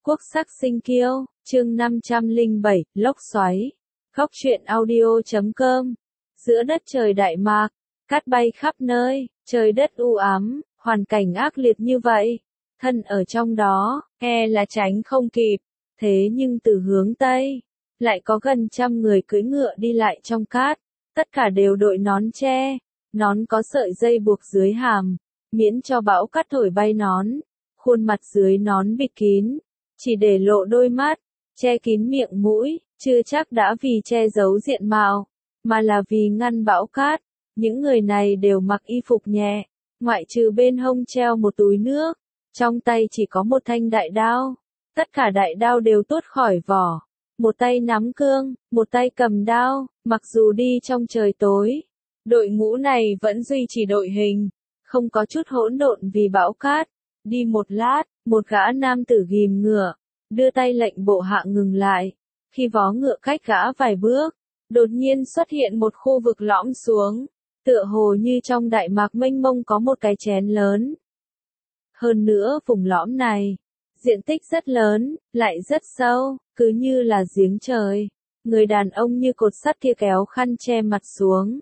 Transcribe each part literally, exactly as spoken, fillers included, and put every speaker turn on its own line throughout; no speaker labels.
Quốc sắc sinh kiêu, chương năm trăm lẻ bảy, lốc xoáy. Góc truyện audio chấm com. Giữa đất trời Đại Mạc, cát bay khắp nơi, trời đất u ám, hoàn cảnh ác liệt như vậy. Thân ở trong đó, e là tránh không kịp. Thế nhưng từ hướng Tây, lại có gần trăm người cưỡi ngựa đi lại trong cát. Tất cả đều đội nón che, nón có sợi dây buộc dưới hàm, miễn cho bão cát thổi bay nón. Khuôn mặt dưới nón bịt kín, chỉ để lộ đôi mắt, che kín miệng mũi, chưa chắc đã vì che giấu diện mạo, mà là vì ngăn bão cát. Những người này đều mặc y phục nhẹ, ngoại trừ bên hông treo một túi nước, trong tay chỉ có một thanh đại đao. Tất cả đại đao đều tuốt khỏi vỏ, một tay nắm cương, một tay cầm đao, mặc dù đi trong trời tối. Đội ngũ này vẫn duy trì đội hình, không có chút hỗn độn vì bão cát. Đi một lát, một gã nam tử ghìm ngựa, đưa tay lệnh bộ hạ ngừng lại. Khi vó ngựa cách gã vài bước, đột nhiên xuất hiện một khu vực lõm xuống, tựa hồ như trong Đại Mạc mênh mông có một cái chén lớn. Hơn nữa vùng lõm này, diện tích rất lớn, lại rất sâu, cứ như là giếng trời. Người đàn ông như cột sắt kia kéo khăn che mặt xuống.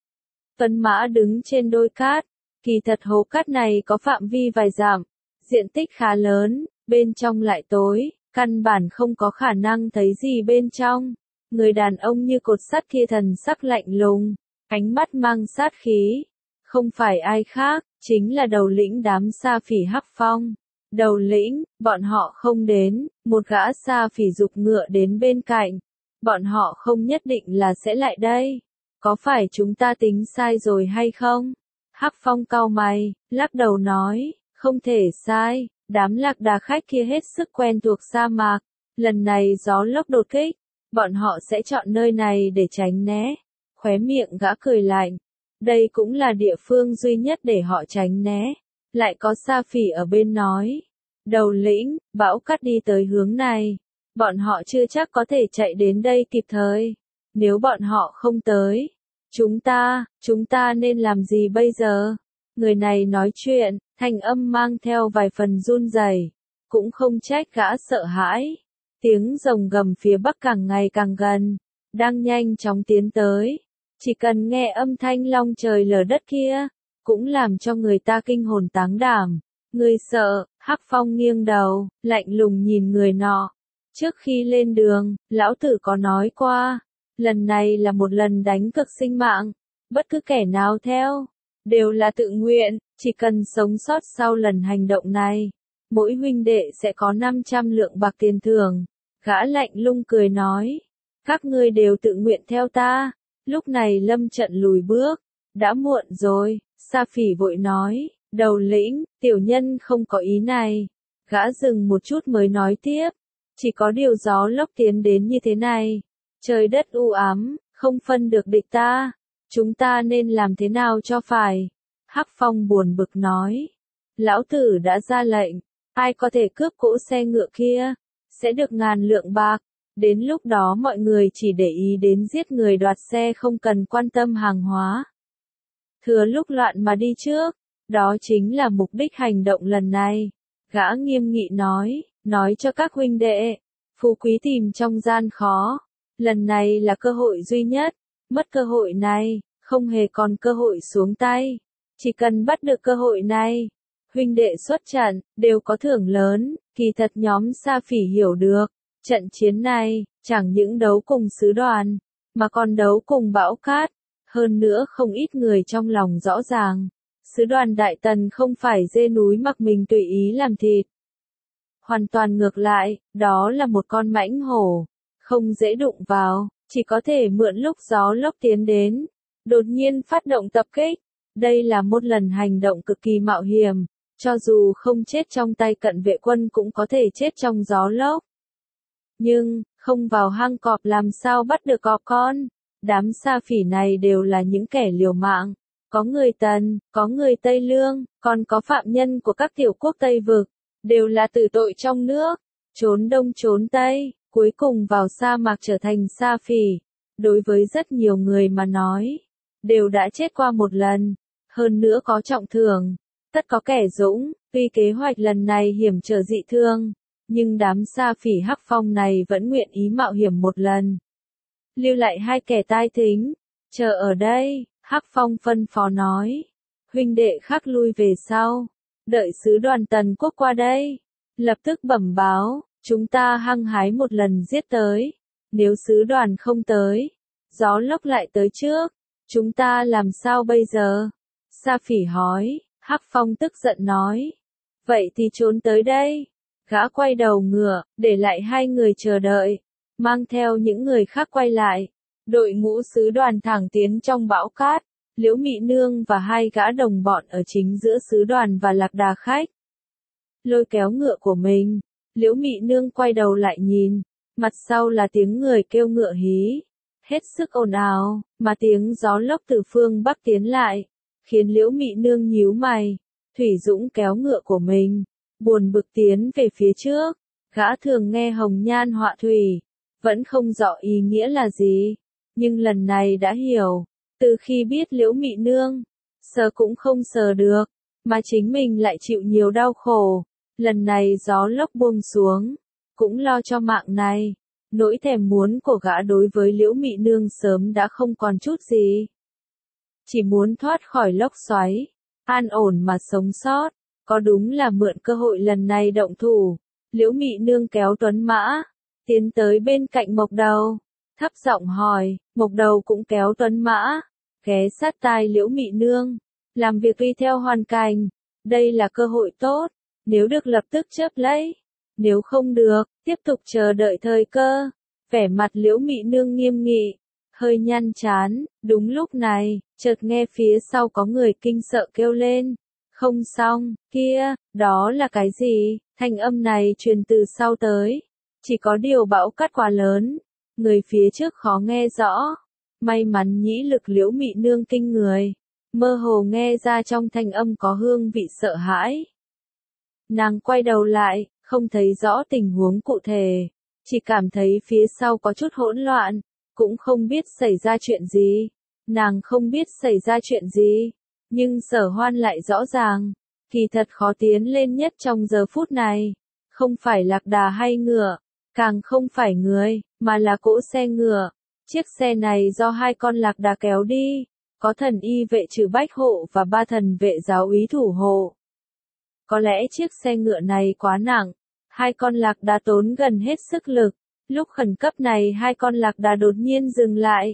Tuấn mã đứng trên đôi cát, kỳ thật hố cát này có phạm vi vài dặm, diện tích khá lớn, bên trong lại tối, căn bản không có khả năng thấy gì bên trong. Người đàn ông như cột sắt kia thần sắc lạnh lùng, ánh mắt mang sát khí. Không phải ai khác, chính là đầu lĩnh đám Sa Phỉ Hắc Phong. Đầu lĩnh, bọn họ không đến, một gã Sa Phỉ giục ngựa đến bên cạnh. Bọn họ không nhất định là sẽ lại đây. Có phải chúng ta tính sai rồi hay không? Hắc Phong cau mày, lắc đầu nói, không thể sai, đám lạc đà khách kia hết sức quen thuộc sa mạc. Lần này gió lốc đột kích, bọn họ sẽ chọn nơi này để tránh né. Khóe miệng gã cười lạnh. Đây cũng là địa phương duy nhất để họ tránh né. Lại có Sa Phỉ ở bên nói. Đầu lĩnh, bão cát đi tới hướng này. Bọn họ chưa chắc có thể chạy đến đây kịp thời. Nếu bọn họ không tới, chúng ta, chúng ta nên làm gì bây giờ? Người này nói chuyện, thanh âm mang theo vài phần run rẩy, cũng không trách gã sợ hãi. Tiếng rồng gầm phía bắc càng ngày càng gần, đang nhanh chóng tiến tới. Chỉ cần nghe âm thanh long trời lở đất kia, cũng làm cho người ta kinh hồn táng đảm. Người sợ, Hắc Phong nghiêng đầu, lạnh lùng nhìn người nọ. Trước khi lên đường, lão tử có nói qua, lần này là một lần đánh cược sinh mạng, bất cứ kẻ nào theo, đều là tự nguyện, chỉ cần sống sót sau lần hành động này, mỗi huynh đệ sẽ có năm trăm lượng bạc tiền thưởng. Gã lạnh lùng cười nói, các ngươi đều tự nguyện theo ta. Lúc này lâm trận lùi bước, đã muộn rồi. Sa Phỉ vội nói, đầu lĩnh, tiểu nhân không có ý này. Gã dừng một chút mới nói tiếp, chỉ có điều gió lốc tiến đến như thế này, trời đất u ám, không phân được địch ta, chúng ta nên làm thế nào cho phải? Hắc Phong buồn bực nói, lão tử đã ra lệnh, ai có thể cướp cỗ xe ngựa kia, sẽ được ngàn lượng bạc. Đến lúc đó mọi người chỉ để ý đến giết người đoạt xe, không cần quan tâm hàng hóa. Thừa lúc loạn mà đi trước, đó chính là mục đích hành động lần này. Gã nghiêm nghị nói, nói cho các huynh đệ, phú quý tìm trong gian khó. Lần này là cơ hội duy nhất, mất cơ hội này, không hề còn cơ hội xuống tay. Chỉ cần bắt được cơ hội này, huynh đệ xuất trận, đều có thưởng lớn. Kỳ thật nhóm Sa Phỉ hiểu được, trận chiến này, chẳng những đấu cùng sứ đoàn, mà còn đấu cùng bão cát. Hơn nữa không ít người trong lòng rõ ràng, sứ đoàn Đại Tần không phải dê núi mặc mình tùy ý làm thịt. Hoàn toàn ngược lại, đó là một con mãnh hổ, không dễ đụng vào, chỉ có thể mượn lúc gió lốc tiến đến, đột nhiên phát động tập kích. Đây là một lần hành động cực kỳ mạo hiểm, cho dù không chết trong tay cận vệ quân cũng có thể chết trong gió lốc. Nhưng, không vào hang cọp làm sao bắt được cọp con? Đám Sa Phỉ này đều là những kẻ liều mạng, có người Tần, có người Tây Lương, còn có phạm nhân của các tiểu quốc Tây Vực, đều là tử tội trong nước, trốn Đông trốn Tây, cuối cùng vào sa mạc trở thành Sa Phỉ. Đối với rất nhiều người mà nói, đều đã chết qua một lần, hơn nữa có trọng thưởng, tất có kẻ dũng. Tuy kế hoạch lần này hiểm trở dị thương, nhưng đám Sa Phỉ Hắc Phong này vẫn nguyện ý mạo hiểm một lần. Lưu lại hai kẻ tai thính, chờ ở đây, Hắc Phong phân phó nói. Huynh đệ khác lui về sau, đợi sứ đoàn Tần Quốc qua đây, lập tức bẩm báo, chúng ta hăng hái một lần giết tới. Nếu sứ đoàn không tới, gió lốc lại tới trước, chúng ta làm sao bây giờ? Sa Phỉ hỏi, Hắc Phong tức giận nói. Vậy thì trốn tới đây. Gã quay đầu ngựa, để lại hai người chờ đợi, mang theo những người khác quay lại. Đội ngũ sứ đoàn thẳng tiến trong bão cát, Liễu Mị Nương và hai gã đồng bọn ở chính giữa sứ đoàn và Lạc Đà khách. Lôi kéo ngựa của mình, Liễu Mị Nương quay đầu lại nhìn, mặt sau là tiếng người kêu ngựa hí, hết sức ồn ào, mà tiếng gió lốc từ phương Bắc tiến lại, khiến Liễu Mị Nương nhíu mày. Thủy Dũng kéo ngựa của mình, buồn bực tiến về phía trước, gã thường nghe hồng nhan họa thủy, vẫn không rõ ý nghĩa là gì, nhưng lần này đã hiểu, từ khi biết Liễu Mị Nương, sờ cũng không sờ được, mà chính mình lại chịu nhiều đau khổ, lần này gió lốc buông xuống, cũng lo cho mạng này, nỗi thèm muốn của gã đối với Liễu Mị Nương sớm đã không còn chút gì. Chỉ muốn thoát khỏi lốc xoáy, an ổn mà sống sót, có đúng là mượn cơ hội lần này động thủ. Liễu Mị Nương kéo tuấn mã, tiến tới bên cạnh Mộc Đầu, thấp giọng hỏi, Mộc Đầu cũng kéo tuấn mã, ghé sát tai Liễu Mị Nương, làm việc tùy theo hoàn cảnh, đây là cơ hội tốt, nếu được lập tức chớp lấy, nếu không được, tiếp tục chờ đợi thời cơ. Vẻ mặt Liễu Mị Nương nghiêm nghị, hơi nhăn chán, đúng lúc này, chợt nghe phía sau có người kinh sợ kêu lên. Không xong, kia, đó là cái gì? Thanh âm này truyền từ sau tới. Chỉ có điều bão cát quá lớn, người phía trước khó nghe rõ. May mắn nhĩ lực Liễu Mị Nương kinh người, mơ hồ nghe ra trong thanh âm có hương vị sợ hãi. Nàng quay đầu lại, không thấy rõ tình huống cụ thể, chỉ cảm thấy phía sau có chút hỗn loạn, cũng không biết xảy ra chuyện gì. Nàng không biết xảy ra chuyện gì, nhưng Sở Hoan lại rõ ràng, kỳ thật khó tiến lên nhất trong giờ phút này, không phải lạc đà hay ngựa, càng không phải người, mà là cỗ xe ngựa. Chiếc xe này do hai con lạc đà kéo đi, có thần y vệ trừ bách hộ và ba thần vệ giáo úy thủ hộ. Có lẽ chiếc xe ngựa này quá nặng, hai con lạc đà tốn gần hết sức lực, lúc khẩn cấp này hai con lạc đà đột nhiên dừng lại.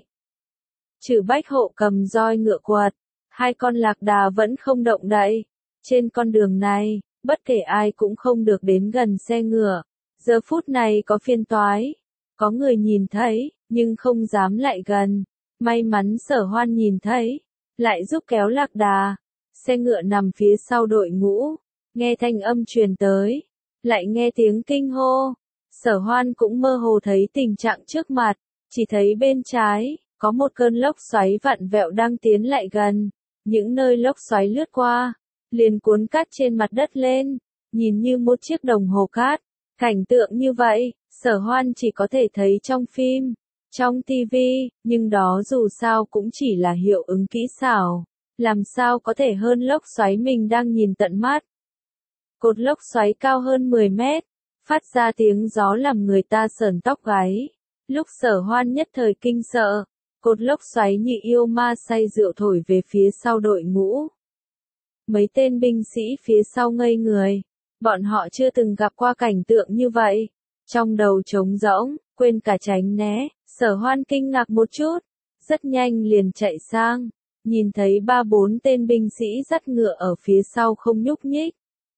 Trừ bách hộ cầm roi ngựa quật, hai con lạc đà vẫn không động đậy. Trên con đường này, bất kể ai cũng không được đến gần xe ngựa. Giờ phút này có phiên toái, có người nhìn thấy, nhưng không dám lại gần. May mắn Sở Hoan nhìn thấy, lại giúp kéo lạc đà. Xe ngựa nằm phía sau đội ngũ, nghe thanh âm truyền tới, lại nghe tiếng kinh hô. Sở Hoan cũng mơ hồ thấy tình trạng trước mặt, chỉ thấy bên trái, có một cơn lốc xoáy vặn vẹo đang tiến lại gần. Những nơi lốc xoáy lướt qua, liền cuốn cát trên mặt đất lên, nhìn như một chiếc đồng hồ cát. Cảnh tượng như vậy, Sở Hoan chỉ có thể thấy trong phim, trong ti vi, nhưng đó dù sao cũng chỉ là hiệu ứng kỹ xảo, làm sao có thể hơn lốc xoáy mình đang nhìn tận mắt. Cột lốc xoáy cao hơn mười mét, phát ra tiếng gió làm người ta sởn tóc gáy. Lúc Sở Hoan nhất thời kinh sợ, cột lốc xoáy như yêu ma say rượu thổi về phía sau đội ngũ. Mấy tên binh sĩ phía sau ngây người, bọn họ chưa từng gặp qua cảnh tượng như vậy. Trong đầu trống rỗng, quên cả tránh né, Sở Hoan kinh ngạc một chút, rất nhanh liền chạy sang, nhìn thấy ba bốn tên binh sĩ dắt ngựa ở phía sau không nhúc nhích.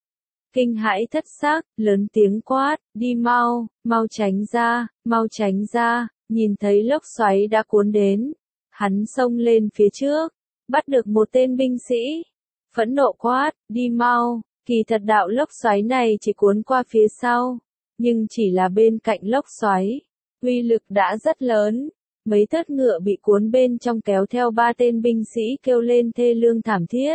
Kinh hãi thất xác, lớn tiếng quát, đi mau, mau tránh ra, mau tránh ra, nhìn thấy lốc xoáy đã cuốn đến. Hắn xông lên phía trước, bắt được một tên binh sĩ, phẫn nộ quát, đi mau, kỳ thật đạo lốc xoáy này chỉ cuốn qua phía sau, nhưng chỉ là bên cạnh lốc xoáy, uy lực đã rất lớn. Mấy thớt ngựa bị cuốn bên trong kéo theo ba tên binh sĩ kêu lên thê lương thảm thiết.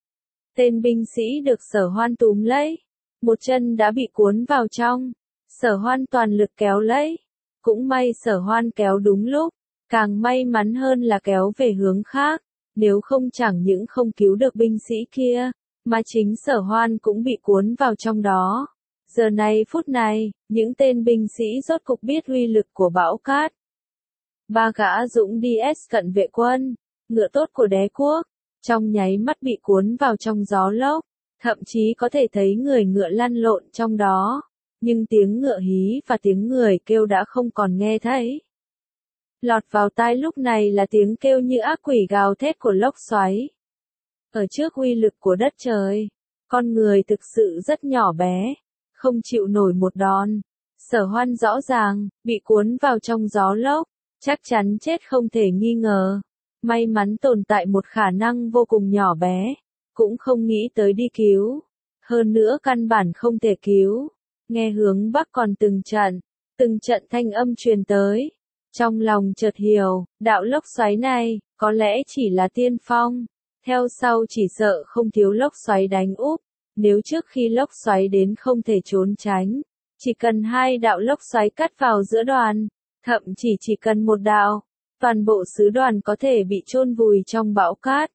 Tên binh sĩ được Sở Hoan túm lấy, một chân đã bị cuốn vào trong, Sở Hoan toàn lực kéo lấy, cũng may Sở Hoan kéo đúng lúc, càng may mắn hơn là kéo về hướng khác, nếu không chẳng những không cứu được binh sĩ kia, mà chính Sở Hoan cũng bị cuốn vào trong đó. Giờ này phút này, những tên binh sĩ rốt cục biết uy lực của bão cát. Ba gã dũng đi ét cận vệ quân, ngựa tốt của đế quốc, trong nháy mắt bị cuốn vào trong gió lốc, thậm chí có thể thấy người ngựa lăn lộn trong đó, nhưng tiếng ngựa hí và tiếng người kêu đã không còn nghe thấy. Lọt vào tai lúc này là tiếng kêu như ác quỷ gào thét của lốc xoáy. Ở trước uy lực của đất trời, con người thực sự rất nhỏ bé, không chịu nổi một đòn. Sở Hoan rõ ràng, bị cuốn vào trong gió lốc, chắc chắn chết không thể nghi ngờ. May mắn tồn tại một khả năng vô cùng nhỏ bé, cũng không nghĩ tới đi cứu. Hơn nữa căn bản không thể cứu. Nghe hướng bắc còn từng trận, từng trận thanh âm truyền tới. Trong lòng chợt hiểu, đạo lốc xoáy này, có lẽ chỉ là tiên phong. Theo sau chỉ sợ không thiếu lốc xoáy đánh úp. Nếu trước khi lốc xoáy đến không thể trốn tránh, chỉ cần hai đạo lốc xoáy cắt vào giữa đoàn, thậm chỉ chỉ cần một đạo, toàn bộ sứ đoàn có thể bị chôn vùi trong bão cát.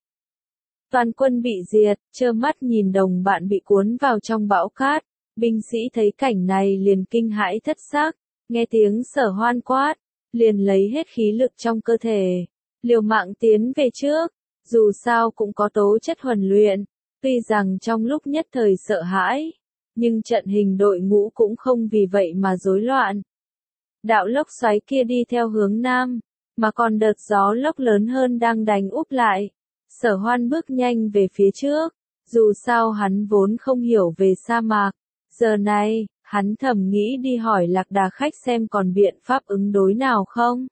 Toàn quân bị diệt, trơ mắt nhìn đồng bạn bị cuốn vào trong bão cát, binh sĩ thấy cảnh này liền kinh hãi thất xác, nghe tiếng Sở Hoan quát, liền lấy hết khí lực trong cơ thể, liều mạng tiến về trước, dù sao cũng có tố chất huấn luyện. Tuy rằng trong lúc nhất thời sợ hãi, nhưng trận hình đội ngũ cũng không vì vậy mà rối loạn. Đạo lốc xoáy kia đi theo hướng nam, mà còn đợt gió lốc lớn hơn đang đánh úp lại. Sở Hoan bước nhanh về phía trước, dù sao hắn vốn không hiểu về sa mạc. Giờ này, hắn thầm nghĩ đi hỏi Lạc Đà Khách xem còn biện pháp ứng đối nào không.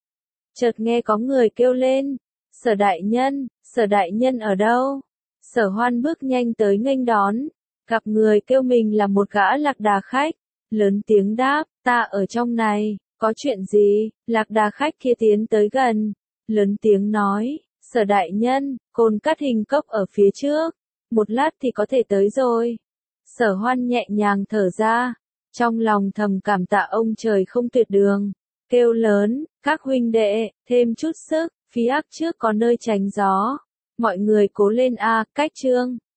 Chợt nghe có người kêu lên, Sở đại nhân, Sở đại nhân ở đâu? Sở Hoan bước nhanh tới nghênh đón, gặp người kêu mình là một gã Lạc Đà Khách, lớn tiếng đáp, ta ở trong này, có chuyện gì? Lạc Đà Khách kia tiến tới gần, lớn tiếng nói, Sở đại nhân, côn cắt hình cốc ở phía trước, một lát thì có thể tới rồi. Sở Hoan nhẹ nhàng thở ra, trong lòng thầm cảm tạ ông trời không tuyệt đường, kêu lớn, các huynh đệ, thêm chút sức, phía ác trước có nơi tránh gió. Mọi người cố lên a, cách chương.